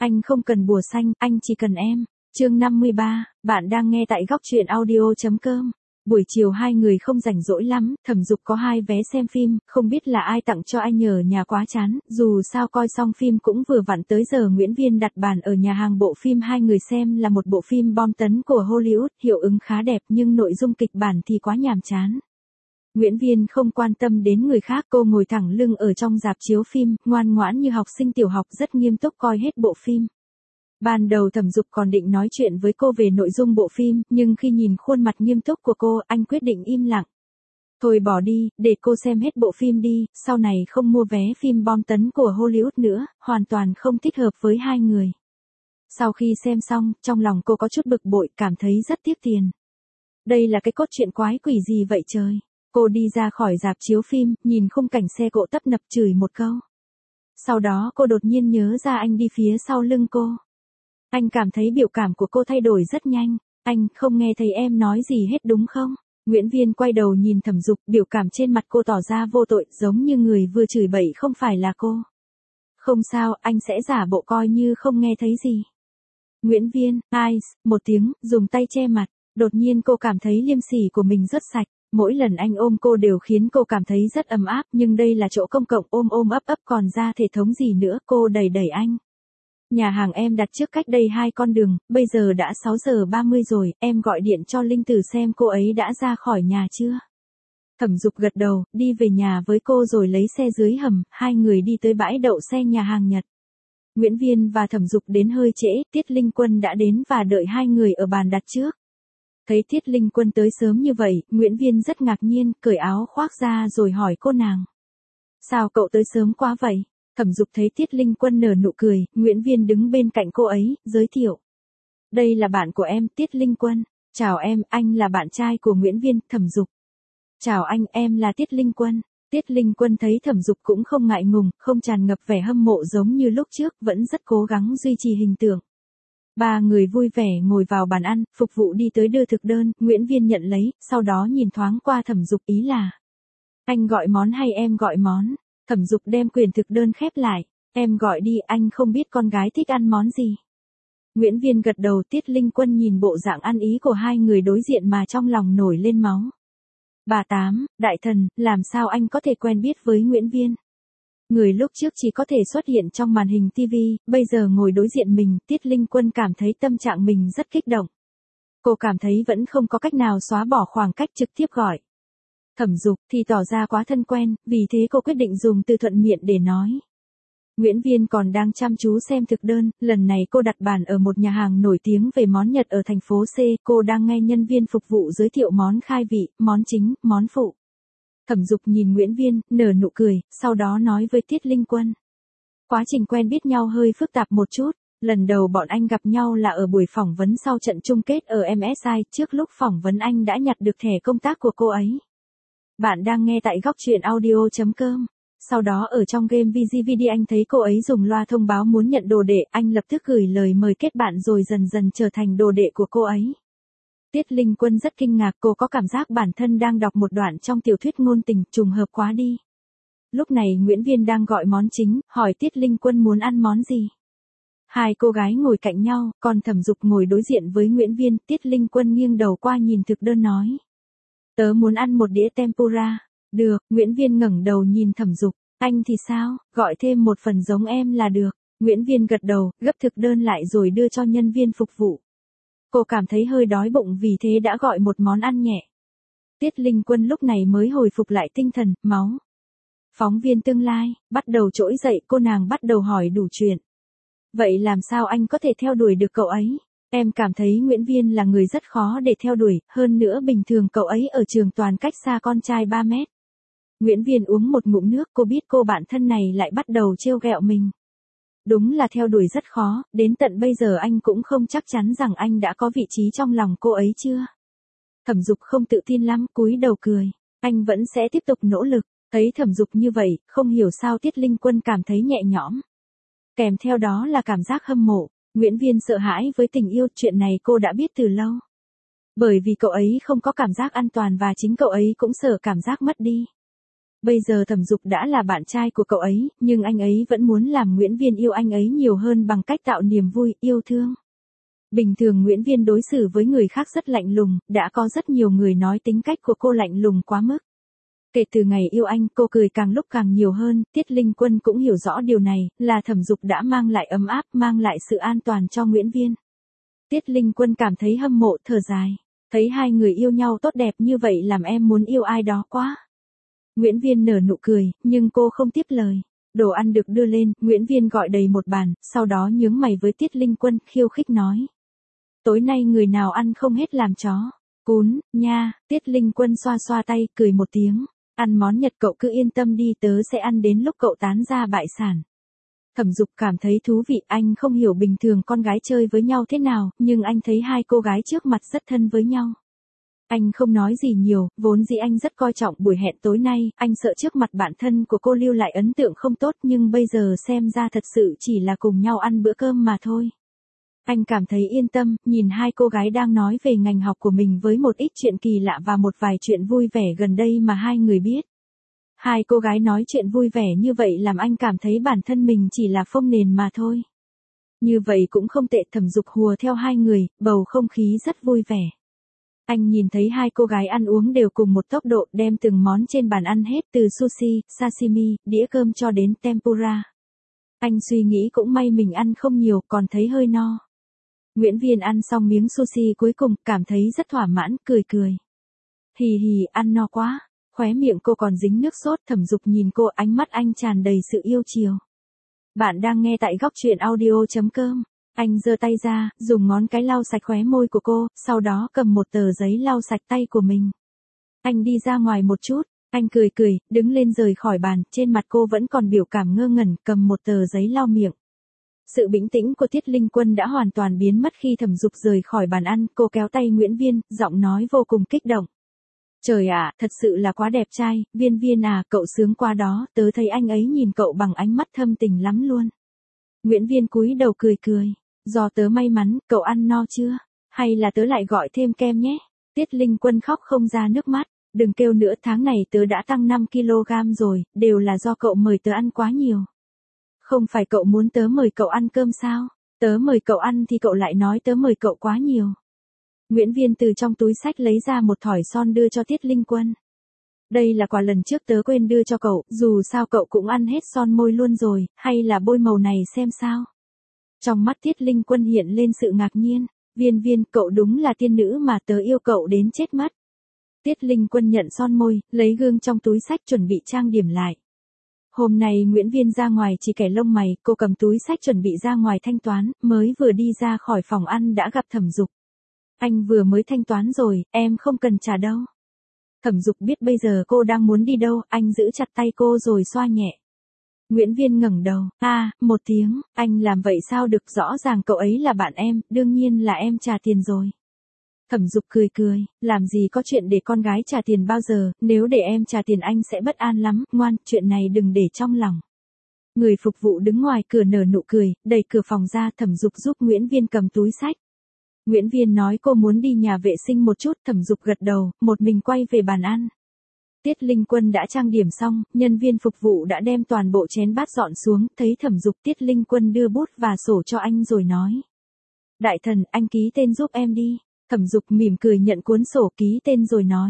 Anh không cần bùa xanh, anh chỉ cần em. Chương 53, bạn đang nghe tại góc truyện audio.com. Buổi chiều hai người không rảnh rỗi lắm, Thẩm Dục có 2 vé xem phim, không biết là ai tặng cho anh nhờ nhà quá chán, dù sao coi xong phim cũng vừa vặn tới giờ Nguyễn Viên đặt bàn ở nhà hàng bộ phim hai người xem là một bộ phim bom tấn của Hollywood, hiệu ứng khá đẹp nhưng nội dung kịch bản thì quá nhàm chán. Nguyễn Viên không quan tâm đến người khác, cô ngồi thẳng lưng ở trong rạp chiếu phim, ngoan ngoãn như học sinh tiểu học rất nghiêm túc coi hết bộ phim. Ban đầu Thẩm Dục còn định nói chuyện với cô về nội dung bộ phim, nhưng khi nhìn khuôn mặt nghiêm túc của cô, anh quyết định im lặng. Thôi bỏ đi, để cô xem hết bộ phim đi, sau này không mua vé phim bom tấn của Hollywood nữa, hoàn toàn không thích hợp với hai người. Sau khi xem xong, trong lòng cô có chút bực bội, cảm thấy rất tiếc tiền. Đây là cái cốt truyện quái quỷ gì vậy trời? Cô đi ra khỏi rạp chiếu phim, nhìn khung cảnh xe cộ tấp nập chửi một câu. Sau đó cô đột nhiên nhớ ra anh đi phía sau lưng cô. Anh cảm thấy biểu cảm của cô thay đổi rất nhanh. Anh không nghe thấy em nói gì hết đúng không? Nguyễn Viên quay đầu nhìn Thẩm Dục, biểu cảm trên mặt cô tỏ ra vô tội, giống như người vừa chửi bậy không phải là cô. Không sao, anh sẽ giả bộ coi như không nghe thấy gì. Nguyễn Viên, một tiếng, dùng tay che mặt. Đột nhiên cô cảm thấy liêm sỉ của mình rất sạch. Mỗi lần anh ôm cô đều khiến cô cảm thấy rất ấm áp, nhưng đây là chỗ công cộng, ôm ôm ấp ấp còn ra thể thống gì nữa, cô đẩy đẩy anh. Nhà hàng em đặt trước cách đây 2 con đường, bây giờ đã 6 giờ 30 rồi, em gọi điện cho Linh Tử xem cô ấy đã ra khỏi nhà chưa. Thẩm Dục gật đầu, đi về nhà với cô rồi lấy xe dưới hầm, hai người đi tới bãi đậu xe nhà hàng Nhật. Nguyễn Viên và Thẩm Dục đến hơi trễ, Tiết Linh Quân đã đến và đợi hai người ở bàn đặt trước. Thấy Tiết Linh Quân tới sớm như vậy, Nguyễn Viên rất ngạc nhiên, cởi áo khoác ra rồi hỏi cô nàng. Sao cậu tới sớm quá vậy? Thẩm Dục thấy Tiết Linh Quân nở nụ cười, Nguyễn Viên đứng bên cạnh cô ấy, giới thiệu. Đây là bạn của em, Tiết Linh Quân. Chào em, anh là bạn trai của Nguyễn Viên, Thẩm Dục. Chào anh, em là Tiết Linh Quân. Tiết Linh Quân thấy Thẩm Dục cũng không ngại ngùng, không tràn ngập vẻ hâm mộ giống như lúc trước, vẫn rất cố gắng duy trì hình tượng. Ba người vui vẻ ngồi vào bàn ăn, phục vụ đi tới đưa thực đơn, Nguyễn Viên nhận lấy, sau đó nhìn thoáng qua Thẩm Dục, ý là. Anh gọi món hay em gọi món? Thẩm Dục đem quyển thực đơn khép lại. Em gọi đi, anh không biết con gái thích ăn món gì. Nguyễn Viên gật đầu, Tiết Linh Quân nhìn bộ dạng ăn ý của hai người đối diện mà trong lòng nổi lên máu. Bà Tám, đại thần, làm sao anh có thể quen biết với Nguyễn Viên? Người lúc trước chỉ có thể xuất hiện trong màn hình TV, bây giờ ngồi đối diện mình, Tiết Linh Quân cảm thấy tâm trạng mình rất kích động. Cô cảm thấy vẫn không có cách nào xóa bỏ khoảng cách trực tiếp gọi. Thẩm Dục thì tỏ ra quá thân quen, vì thế cô quyết định dùng từ thuận miệng để nói. Nguyễn Viên còn đang chăm chú xem thực đơn, lần này cô đặt bàn ở một nhà hàng nổi tiếng về món Nhật ở thành phố C, cô đang nghe nhân viên phục vụ giới thiệu món khai vị, món chính, món phụ. Thẩm Dục nhìn Nguyễn Viên, nở nụ cười, sau đó nói với Tiết Linh Quân. Quá trình quen biết nhau hơi phức tạp một chút, lần đầu bọn anh gặp nhau là ở buổi phỏng vấn sau trận chung kết ở MSI, trước lúc phỏng vấn anh đã nhặt được thẻ công tác của cô ấy. Bạn đang nghe tại góc truyện audio.com. Sau đó ở trong game VGVD anh thấy cô ấy dùng loa thông báo muốn nhận đồ đệ, anh lập tức gửi lời mời kết bạn rồi dần dần trở thành đồ đệ của cô ấy. Tiết Linh Quân rất kinh ngạc, cô có cảm giác bản thân đang đọc một đoạn trong tiểu thuyết ngôn tình, trùng hợp quá đi. Lúc này Nguyễn Viên đang gọi món chính, hỏi Tiết Linh Quân muốn ăn món gì. Hai cô gái ngồi cạnh nhau, còn Thẩm Dục ngồi đối diện với Nguyễn Viên, Tiết Linh Quân nghiêng đầu qua nhìn thực đơn nói. Tớ muốn ăn một đĩa tempura. Được, Nguyễn Viên ngẩng đầu nhìn Thẩm Dục. Anh thì sao, gọi thêm một phần giống em là được. Nguyễn Viên gật đầu, gấp thực đơn lại rồi đưa cho nhân viên phục vụ. Cô cảm thấy hơi đói bụng vì thế đã gọi một món ăn nhẹ. Tiết Linh Quân lúc này mới hồi phục lại tinh thần, máu. Phóng viên tương lai, bắt đầu trỗi dậy, cô nàng bắt đầu hỏi đủ chuyện. Vậy làm sao anh có thể theo đuổi được cậu ấy? Em cảm thấy Nguyễn Viên là người rất khó để theo đuổi, hơn nữa bình thường cậu ấy ở trường toàn cách xa con trai 3 mét. Nguyễn Viên uống một ngụm nước, cô biết cô bạn thân này lại bắt đầu trêu ghẹo mình. Đúng là theo đuổi rất khó, đến tận bây giờ anh cũng không chắc chắn rằng anh đã có vị trí trong lòng cô ấy chưa. Thẩm Dục không tự tin lắm, cúi đầu cười. Anh vẫn sẽ tiếp tục nỗ lực. Thấy Thẩm Dục như vậy, không hiểu sao Tiết Linh Quân cảm thấy nhẹ nhõm. Kèm theo đó là cảm giác hâm mộ. Nguyễn Viên sợ hãi với tình yêu, chuyện này cô đã biết từ lâu. Bởi vì cậu ấy không có cảm giác an toàn và chính cậu ấy cũng sợ cảm giác mất đi. Bây giờ Thẩm Dục đã là bạn trai của cậu ấy, nhưng anh ấy vẫn muốn làm Nguyễn Viên yêu anh ấy nhiều hơn bằng cách tạo niềm vui, yêu thương. Bình thường Nguyễn Viên đối xử với người khác rất lạnh lùng, đã có rất nhiều người nói tính cách của cô lạnh lùng quá mức. Kể từ ngày yêu anh, cô cười càng lúc càng nhiều hơn, Tiết Linh Quân cũng hiểu rõ điều này, là Thẩm Dục đã mang lại ấm áp, mang lại sự an toàn cho Nguyễn Viên. Tiết Linh Quân cảm thấy hâm mộ, thở dài. Thấy hai người yêu nhau tốt đẹp như vậy làm em muốn yêu ai đó quá. Nguyễn Viên nở nụ cười, nhưng cô không tiếp lời. Đồ ăn được đưa lên, Nguyễn Viên gọi đầy một bàn, sau đó nhướng mày với Tiết Linh Quân, khiêu khích nói. Tối nay người nào ăn không hết làm chó. Cún, nha, Tiết Linh Quân xoa xoa tay, cười một tiếng. Ăn món Nhật cậu cứ yên tâm đi, tớ sẽ ăn đến lúc cậu tán ra bại sản. Thẩm Dục cảm thấy thú vị, anh không hiểu bình thường con gái chơi với nhau thế nào, nhưng anh thấy hai cô gái trước mặt rất thân với nhau. Anh không nói gì nhiều, vốn dĩ anh rất coi trọng buổi hẹn tối nay, anh sợ trước mặt bạn thân của cô lưu lại ấn tượng không tốt, nhưng bây giờ xem ra thật sự chỉ là cùng nhau ăn bữa cơm mà thôi. Anh cảm thấy yên tâm, nhìn hai cô gái đang nói về ngành học của mình với một ít chuyện kỳ lạ và một vài chuyện vui vẻ gần đây mà hai người biết. Hai cô gái nói chuyện vui vẻ như vậy làm anh cảm thấy bản thân mình chỉ là phông nền mà thôi. Như vậy cũng không tệ, Thẩm Dục hùa theo hai người, bầu không khí rất vui vẻ. Anh nhìn thấy hai cô gái ăn uống đều cùng một tốc độ, đem từng món trên bàn ăn hết, từ sushi, sashimi, đĩa cơm cho đến tempura. Anh suy nghĩ cũng may mình ăn không nhiều, còn thấy hơi no. Nguyễn Viên ăn xong miếng sushi cuối cùng, cảm thấy rất thỏa mãn, cười cười. Hì hì, ăn no quá. Khóe miệng cô còn dính nước sốt, Thẩm Dục nhìn cô, ánh mắt anh tràn đầy sự yêu chiều. Bạn đang nghe tại góc truyện audio.com. Anh giơ tay ra, dùng ngón cái lau sạch khóe môi của cô, sau đó cầm một tờ giấy lau sạch tay của mình. Anh đi ra ngoài một chút, anh cười cười, đứng lên rời khỏi bàn, trên mặt cô vẫn còn biểu cảm ngơ ngẩn, cầm một tờ giấy lau miệng. Sự bình tĩnh của Tiết Linh Quân đã hoàn toàn biến mất khi Thẩm Dục rời khỏi bàn ăn, cô kéo tay Nguyễn Viên, giọng nói vô cùng kích động. Trời ạ, thật sự là quá đẹp trai, Viên Viên à, cậu sướng quá đó, tớ thấy anh ấy nhìn cậu bằng ánh mắt thâm tình lắm luôn. Nguyễn Viên cúi đầu cười cười, do tớ may mắn, cậu ăn no chưa? Hay là tớ lại gọi thêm kem nhé? Tiết Linh Quân khóc không ra nước mắt, đừng kêu nữa, tháng này tớ đã tăng 5 kg rồi, đều là do cậu mời tớ ăn quá nhiều. Không phải cậu muốn tớ mời cậu ăn cơm sao? Tớ mời cậu ăn thì cậu lại nói tớ mời cậu quá nhiều. Nguyễn Viên từ trong túi xách lấy ra một thỏi son đưa cho Tiết Linh Quân. Đây là quà lần trước tớ quên đưa cho cậu, dù sao cậu cũng ăn hết son môi luôn rồi, hay là bôi màu này xem sao. Trong mắt Tiết Linh Quân hiện lên sự ngạc nhiên, Viên Viên, cậu đúng là tiên nữ mà, tớ yêu cậu đến chết mất. Tiết Linh Quân nhận son môi, lấy gương trong túi xách chuẩn bị trang điểm lại. Hôm nay Nguyễn Viên ra ngoài chỉ kẻ lông mày, cô cầm túi xách chuẩn bị ra ngoài thanh toán, mới vừa đi ra khỏi phòng ăn đã gặp Thẩm Dục. Anh vừa mới thanh toán rồi, em không cần trả đâu. Thẩm Dục biết bây giờ cô đang muốn đi đâu, anh giữ chặt tay cô rồi xoa nhẹ. Nguyễn Viên ngẩng đầu, một tiếng, anh làm vậy sao được, rõ ràng cậu ấy là bạn em, đương nhiên là em trả tiền rồi. Thẩm Dục cười cười, làm gì có chuyện để con gái trả tiền bao giờ, nếu để em trả tiền anh sẽ bất an lắm, ngoan, chuyện này đừng để trong lòng. Người phục vụ đứng ngoài cửa nở nụ cười, đẩy cửa phòng ra, Thẩm Dục giúp Nguyễn Viên cầm túi xách. Nguyễn Viên nói cô muốn đi nhà vệ sinh một chút, Thẩm Dục gật đầu, một mình quay về bàn ăn. Tiết Linh Quân đã trang điểm xong, nhân viên phục vụ đã đem toàn bộ chén bát dọn xuống, thấy Thẩm Dục, Tiết Linh Quân đưa bút và sổ cho anh rồi nói. Đại thần, anh ký tên giúp em đi. Thẩm Dục mỉm cười nhận cuốn sổ, ký tên rồi nói.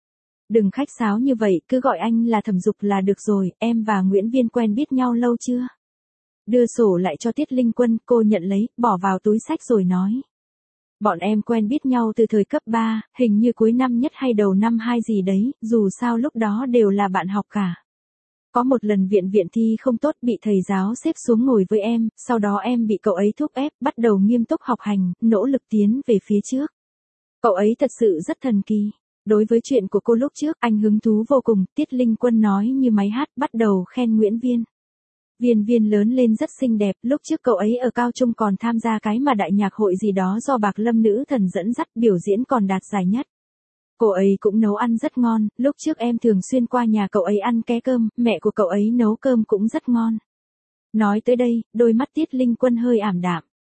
Đừng khách sáo như vậy, cứ gọi anh là Thẩm Dục là được rồi, em và Nguyễn Viên quen biết nhau lâu chưa? Đưa sổ lại cho Tiết Linh Quân, cô nhận lấy, bỏ vào túi xách rồi nói. Bọn em quen biết nhau từ thời cấp 3, hình như cuối năm nhất hay đầu năm 2 gì đấy, dù sao lúc đó đều là bạn học cả. Có một lần viện thi không tốt, bị thầy giáo xếp xuống ngồi với em, sau đó em bị cậu ấy thúc ép, bắt đầu nghiêm túc học hành, nỗ lực tiến về phía trước. Cậu ấy thật sự rất thần kỳ. Đối với chuyện của cô lúc trước, anh hứng thú vô cùng, Tiết Linh Quân nói như máy hát, bắt đầu khen Nguyễn Viên. Viên Viên lớn lên rất xinh đẹp, lúc trước cậu ấy ở cao trung còn tham gia cái mà đại nhạc hội gì đó do Bạc Lâm nữ thần dẫn dắt, biểu diễn còn đạt giải nhất. Cô ấy cũng nấu ăn rất ngon, lúc trước em thường xuyên qua nhà cậu ấy ăn ké cơm, mẹ của cậu ấy nấu cơm cũng rất ngon. Nói tới đây, đôi mắt Tiết Linh Quân hơi ảm đạm.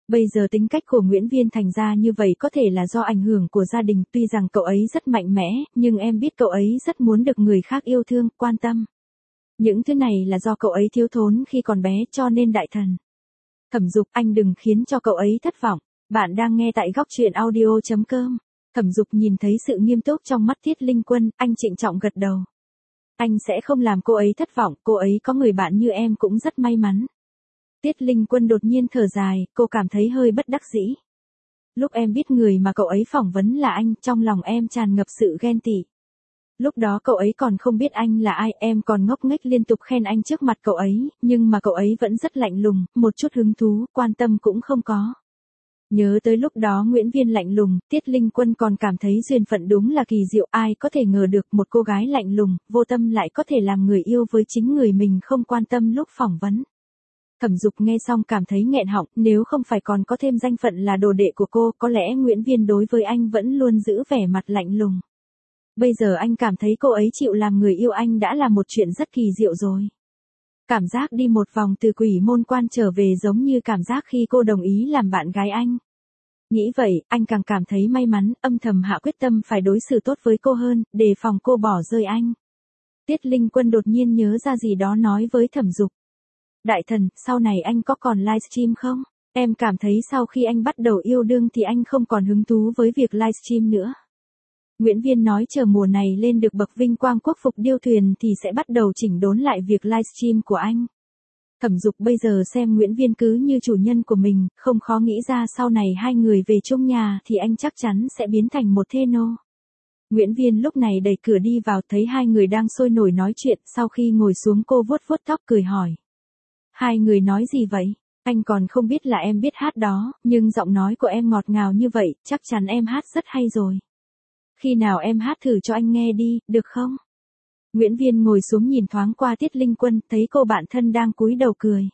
Bây giờ tính cách của Nguyễn Viên thành ra như vậy có thể là do ảnh hưởng của gia đình, tuy rằng cậu ấy rất mạnh mẽ, nhưng em biết cậu ấy rất muốn được người khác yêu thương, quan tâm. Những thứ này là do cậu ấy thiếu thốn khi còn bé cho nên đại thần. Thẩm Dục, anh đừng khiến cho cậu ấy thất vọng. Bạn đang nghe tại góc truyện audio.com. Thẩm Dục nhìn thấy sự nghiêm túc trong mắt Tiết Linh Quân, anh trịnh trọng gật đầu. Anh sẽ không làm cô ấy thất vọng, cô ấy có người bạn như em cũng rất may mắn. Tiết Linh Quân đột nhiên thở dài, cô cảm thấy hơi bất đắc dĩ. Lúc em biết người mà cậu ấy phỏng vấn là anh, trong lòng em tràn ngập sự ghen tị. Lúc đó cậu ấy còn không biết anh là ai, em còn ngốc nghếch liên tục khen anh trước mặt cậu ấy, nhưng mà cậu ấy vẫn rất lạnh lùng, một chút hứng thú, quan tâm cũng không có. Nhớ tới lúc đó Nguyễn Viên lạnh lùng, Tiết Linh Quân còn cảm thấy duyên phận đúng là kỳ diệu, ai có thể ngờ được một cô gái lạnh lùng, vô tâm lại có thể làm người yêu với chính người mình không quan tâm lúc phỏng vấn. Thẩm Dục nghe xong cảm thấy nghẹn họng, nếu không phải còn có thêm danh phận là đồ đệ của cô, có lẽ Nguyễn Viên đối với anh vẫn luôn giữ vẻ mặt lạnh lùng. Bây giờ anh cảm thấy cô ấy chịu làm người yêu anh đã là một chuyện rất kỳ diệu rồi. Cảm giác đi một vòng từ Quỷ Môn Quan trở về giống như cảm giác khi cô đồng ý làm bạn gái anh. Nghĩ vậy, anh càng cảm thấy may mắn, âm thầm hạ quyết tâm phải đối xử tốt với cô hơn, đề phòng cô bỏ rơi anh. Tiết Linh Quân đột nhiên nhớ ra gì đó nói với Thẩm Dục. Đại thần, sau này anh có còn livestream không? Em cảm thấy sau khi anh bắt đầu yêu đương thì anh không còn hứng thú với việc livestream nữa. Nguyễn Viên nói chờ mùa này lên được bậc vinh quang quốc phục điêu thuyền thì sẽ bắt đầu chỉnh đốn lại việc livestream của anh. Thẩm Dục bây giờ xem Nguyễn Viên cứ như chủ nhân của mình, không khó nghĩ ra sau này hai người về chung nhà thì anh chắc chắn sẽ biến thành một thê nô. Nguyễn Viên lúc này đẩy cửa đi vào thấy hai người đang sôi nổi nói chuyện, sau khi ngồi xuống cô vuốt vuốt tóc cười hỏi. Hai người nói gì vậy? Anh còn không biết là em biết hát đó, nhưng giọng nói của em ngọt ngào như vậy, chắc chắn em hát rất hay rồi. Khi nào em hát thử cho anh nghe đi, được không? Nguyễn Viên ngồi xuống nhìn thoáng qua Tiết Linh Quân, thấy cô bạn thân đang cúi đầu cười.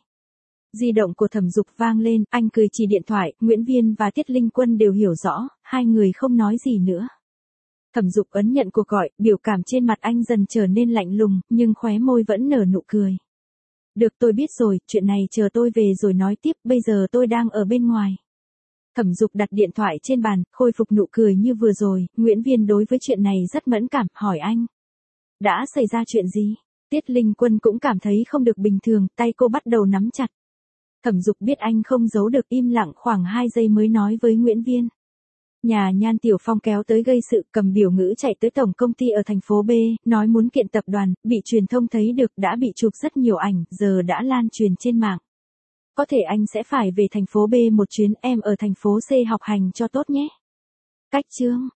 Di động của Thẩm Dục vang lên, anh cười chỉ điện thoại, Nguyễn Viên và Tiết Linh Quân đều hiểu rõ, hai người không nói gì nữa. Thẩm Dục ấn nhận cuộc gọi, biểu cảm trên mặt anh dần trở nên lạnh lùng, nhưng khóe môi vẫn nở nụ cười. Được, tôi biết rồi, chuyện này chờ tôi về rồi nói tiếp, bây giờ tôi đang ở bên ngoài. Thẩm Dục đặt điện thoại trên bàn, khôi phục nụ cười như vừa rồi, Nguyễn Viên đối với chuyện này rất mẫn cảm, hỏi anh. Đã xảy ra chuyện gì? Tiết Linh Quân cũng cảm thấy không được bình thường, tay cô bắt đầu nắm chặt. Thẩm Dục biết anh không giấu được, im lặng khoảng 2 giây mới nói với Nguyễn Viên. Nhà Nhan Tiểu Phong kéo tới gây sự, cầm biểu ngữ chạy tới tổng công ty ở thành phố B, nói muốn kiện tập đoàn, bị truyền thông thấy được, đã bị chụp rất nhiều ảnh, giờ đã lan truyền trên mạng. Có thể anh sẽ phải về thành phố B một chuyến, em ở thành phố C học hành cho tốt nhé. Cách chương